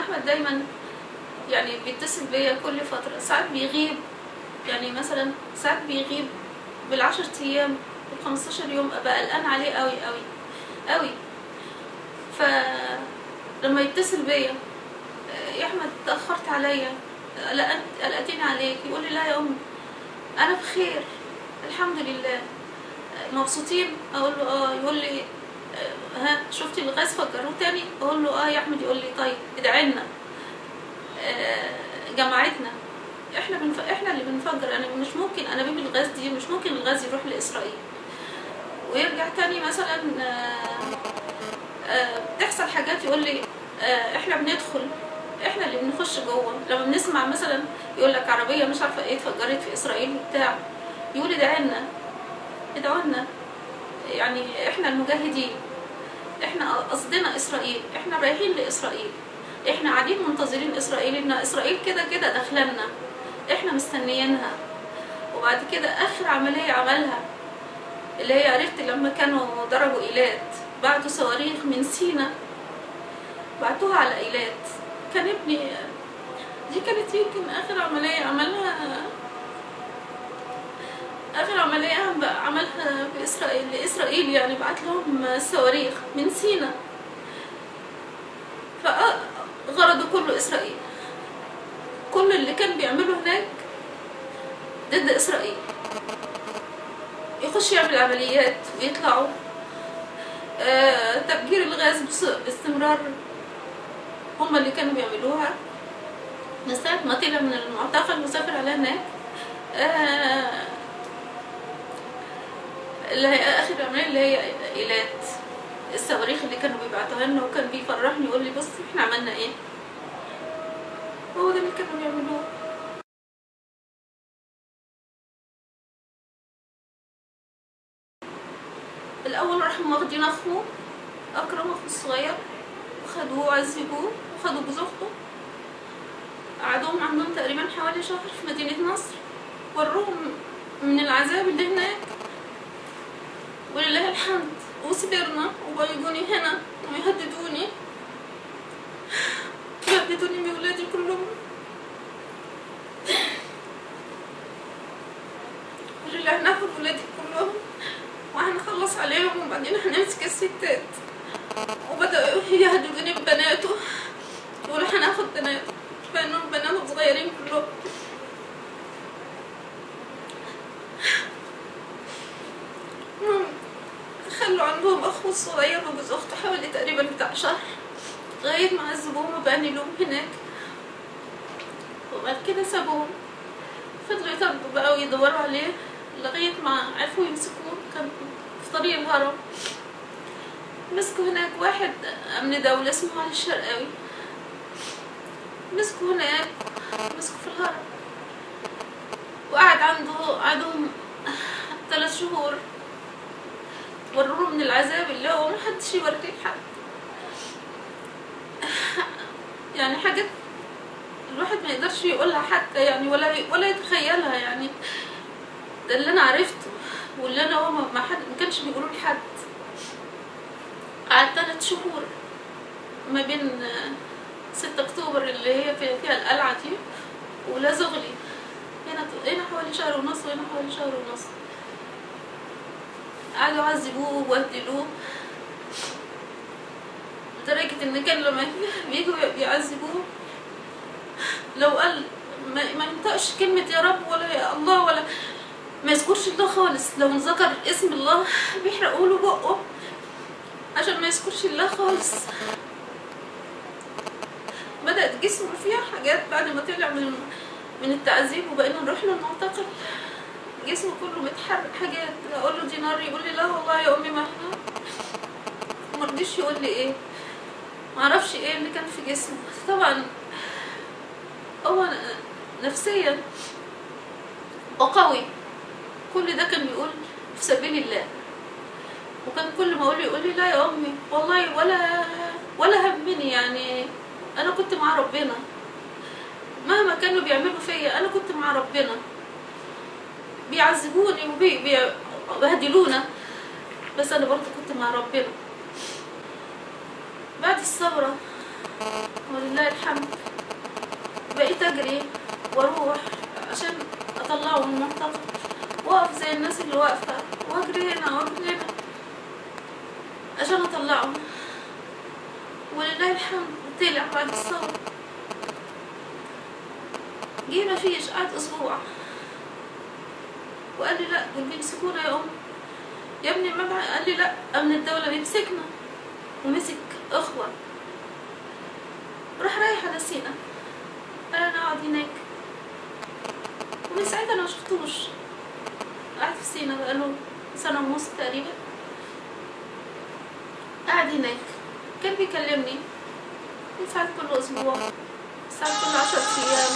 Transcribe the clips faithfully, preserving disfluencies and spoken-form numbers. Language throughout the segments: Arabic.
احمد دايما يعني بيتصل بيا كل فتره، ساعات بيغيب، يعني مثلا ساعات بيغيب بالعشر ايام بالخمستاشر يوم، ابقى قلقان عليه قوي قوي قوي. فلما يتصل بيا يا احمد اتاخرت عليا، قلقتيني عليك، يقول لي لا يا امي انا بخير الحمد لله، مبسوطين؟ اقول له اه. يقول لي ها شفتي الغاز فجروه تاني؟ اقول له اه يا احمد. يقول لي طيب ادعي لنا جماعتنا، احنا بنف... احنا اللي بنفجر. انا مش ممكن انابيب الغاز دي مش ممكن الغاز يروح لاسرائيل ويرجع تاني. مثلا بتحصل حاجات يقول لي احنا بندخل، احنا اللي بنخش جوه. لما بنسمع مثلا يقول لك عربيه مش عارفه ايه اتفجرت في اسرائيل وبتاع، يقول ادعي لنا ادعوا لنا، يعني احنا المجاهدين، احنا قصدنا اسرائيل، احنا رايحين لاسرائيل، احنا قاعدين منتظرين اسرائيل، ان اسرائيل كده كده داخلنا، احنا مستنيينها. وبعد كده اخر عمليه عملها اللي هي عرفت لما كانوا ضربوا ايلات، بعتوا صواريخ من سينا بعتوها على ايلات. كان ابني دي كانت يمكن اخر عمليه عملها، اخر عمليه عملها في اسرائيل لاسرائيل، يعني بعت لهم صواريخ من سينا. فغرضه كله اسرائيل، كل اللي كان بيعمله هناك ضد اسرائيل، يخش يعمل عمليات ويطلعوا، آه تفجير الغاز باستمرار هما اللي كانوا بيعملوها من ساعة ما طلع من المعتقل وسافر على هناك. آه اللي هي اخر عملية اللي هي ايلات، الصواريخ اللي كانوا بيبعتوها لنا، وكان بيفرحني يقول لي بصي احنا عملنا ايه، هو ده اللي كانوا بيعملوه. الاول راحوا واخدين اخوه اكرم، اخوه الصغير، وخدوه وعذبوه وخدوا جوز اخته، قعدوهم عندهم تقريبا حوالي شهر في مدينة نصر، وروهم من العذاب اللي هناك، ولله الحمد وصبرنا. وبيجوني هنا ويهددوني يهددوني بولادي كلهم، ولله هناخد ولادي كلهم وهنخلص عليهم، وبعدين هنمسك الستات. وبدأوا يهددوني ببناته، يقولوا هناخد بناته، فانهم بناتهم صغيرين كلهم. خلوا عندهم اخوه الصغير وجوز اخته حوالي تقريبا بتاع شهر، لغايه ما عذبوهم وبهدلوهم هناك، وبعد كده سابوهم. فضلوا يطردوا بقى ويدوروا عليه لغايه ما عرفوا يمسكوه. كان في طريق الهرم، مسكوا هناك واحد امن دولة اسمه علي الشرقاوي، مسكوا هناك، مسكوا في الهرم، وقعد عنده قعدهم ثلاث شهور، وروه من العذاب اللي هو محدش يوريه لحد. يعني حاجات الواحد ما يقدرش يقولها حتى، يعني ولا ولا يتخيلها. يعني ده اللي انا عرفته، واللي انا هو ما حد ما كانش بيقولوا لحد. قعدت ثلاث شهور ما بين ستة اكتوبر اللي هي فيها القلعه دي ولا زغلي، هنا هنا حوالي شهر ونص وهنا حوالي شهر ونص. قعدوا يعذبوه وبهدلوه لدرجة ان كان لما بيجوا بيعذبوه لو قال ما, ما ينطقش كلمة يا رب ولا يا الله ولا ما يذكرش الله خالص. لو ذكر اسم الله بيحرقوا له بقه عشان ما يذكرش الله خالص. بدأت جسمه فيها حاجات بعد ما طلع من من التعذيب وبقينا نروح له المعتقل، جسمه كله متحرك حاجات. اقول له دي نار، يقول لي لا والله يا امي ما مرضيش يقول لي ايه، معرفش ايه اللي كان في جسمه. طبعا هو نفسيا وقوي، كل ده كان بيقول في سبيل الله. وكان كل ما اقول يقول لي لا يا امي والله ولا ولا همني، يعني انا كنت مع ربنا مهما كانوا بيعملوا فيا، انا كنت مع ربنا. بيعذبوني وبيبهدلونا بس انا برضه كنت مع ربنا. بعد الثوره ولله الحمد بقيت اجري واروح عشان اطلعه من المعتقل، واقف زي الناس اللي واقفه واجري هنا واجري هنا عشان اطلعه. ولله الحمد طلع بعد الثورة. جه مفيش، قعد اسبوع وقال لي لا دول بيمسكونا يا ام يا ابني. ما قال لي لا، امن الدولة بيمسكنا، ومسك اخوة. راح رايح على سينا، قال انا اقعد هناك. ومن ساعتها انا مشفتوش، قعد في سينا بقاله سنة ونص تقريبا، قاعد هناك. كان بيكلمني ساعات كل اسبوع، ساعات كل عشر ايام.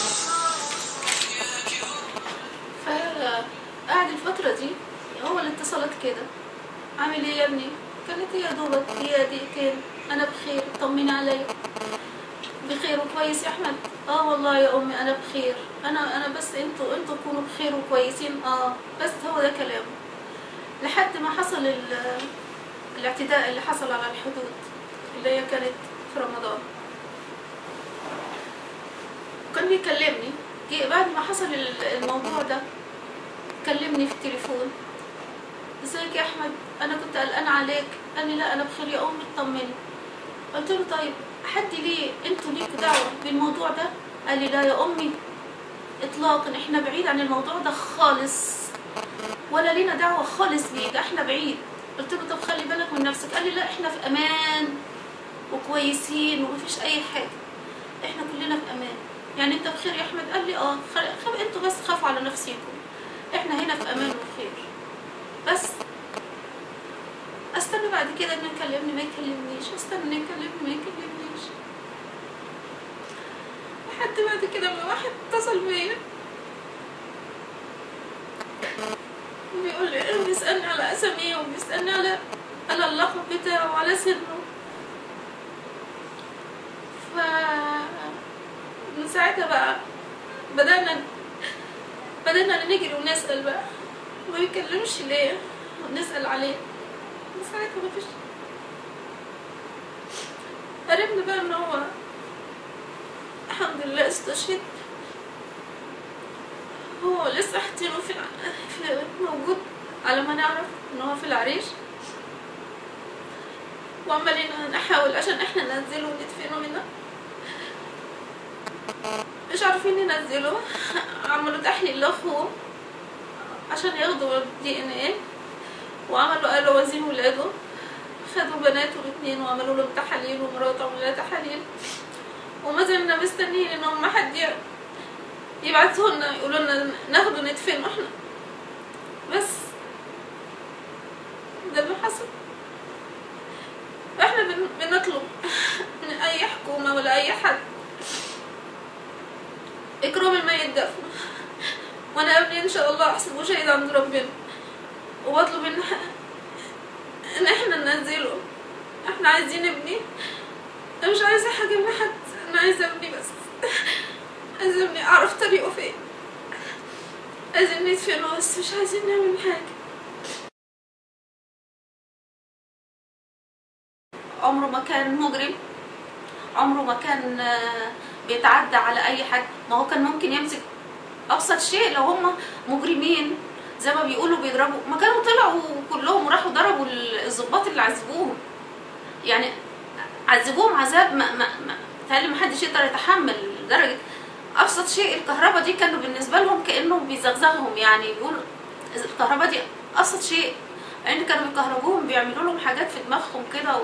فقعد الفترة دي هو الاتصالات كده، عامل ايه يا ابني؟ كانت هي دوبك هي دقيقتين، انا بخير، طمني عليا. بخير وكويس يا احمد؟ اه والله يا امي انا بخير، انا انا بس انتوا انتوا تكونوا بخير وكويسين. اه بس هو ده كلامه. لحد ما حصل الاعتداء اللي حصل على الحدود اللي هي كانت في رمضان. كان بيكلمني بعد ما حصل الموضوع ده، كلمني في التليفون، ازيك يا احمد؟ انا كنت قلقان عليك. قال لي لا انا بخير يا امي اطمني. قلت له طيب حد ليه انتوا ليكوا دعوه بالموضوع ده؟ قال لي لا يا امي اطلاقا، احنا بعيد عن الموضوع ده خالص، ولا لينا دعوه خالص بيه، ده احنا بعيد. قلت له طب خلي بالك من نفسك. قال لي لا احنا في امان وكويسين ومفيش اي حاجه، احنا كلنا في امان. يعني انت بخير يا احمد؟ قال لي اه خ... انتوا بس خافوا على نفسيكم، احنا هنا في امان وخير. بس استنى بعد كده انه يكلمني ما يكلمنيش، استنى انه يكلمني ما يكلمنيش، لحد بعد كده ما واحد اتصل بيا وبيقول لي بيسألني على اساميه وبيسألني على على اللقب بتاعه وعلى سنه. ف من ساعتها بقى بدأنا بدأنا نجري ونسأل بقى، ما بيتكلمش ليه، ونسأل عليه. من ساعتها مفيش. عرفنا بقى ان هو الحمد لله استشهد. هو لسه حاطينه في, في موجود على ما نعرف ان هو في العريش، وعمالين نحاول عشان احنا ننزله وندفنه هنا، مش عارفين ينزلوا. عملوا تحليل لاخوه عشان ياخدوا الدي ان ايه، وعملوا قالوا وزين ولاده، خدوا بناته الاثنين وعملوا لهم تحاليل، ومراته عملوا لها تحاليل، وما زلنا مستنيين ان هم حد يبعثوا لنا يقولوا لنا ناخده ندفنه احنا. بس ده اللي حصل. احنا بنطلب من اي حكومه ولا اي حد اكرام الميت دفنه، وانا ابني ان شاء الله احسبه شهيد عند ربنا، وبطلب ان ان احنا ننزله. احنا عايزين ابني، انا مش عايزه حاجه من حد، انا عايزه ابني بس، عايزه ابني اعرف طريقه فين، عايزين ندفنه بس مش عايزين نعمل حاجه. عمره ما كان مجرم، عمره ما كان بيتعدى على اي حد. ما هو كان ممكن يمسك ابسط شيء، لو هم مجرمين زي ما بيقولوا بيضربوا، ما كانوا طلعوا كلهم وراحوا ضربوا الضباط اللي عذبوهم. يعني عذبوهم عذاب ما ما ما ما حدش يقدر يتحمل. لدرجه ابسط شيء الكهرباء دي كانوا بالنسبه لهم كانه بيزغزغهم، يعني بيقولوا الكهرباء دي ابسط شيء، يعني كانوا بيكهربوهم بيعملوا لهم حاجات في دماغهم كده،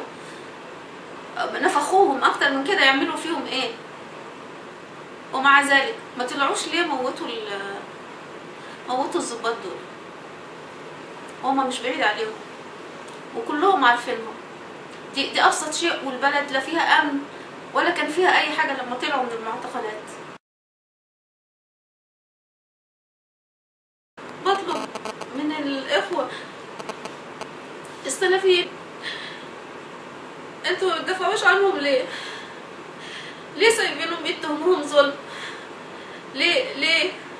نفخوهم اكتر من كده، يعملوا فيهم ايه؟ ومع ذلك ما طلعوش ليه موتوا موتوا الضباط دول. هما مش بعيد عليهم وكلهم عارفينهم. دي دي ابسط شيء، والبلد لا فيها امن ولا كان فيها اي حاجه لما طلعوا من المعتقلات. بطلب من الاخوه السلفيين، انتوا ما بتدافعوش عنهم ليه؟ ليه سايبينهم يتهموهم ظلم؟ ليه ليه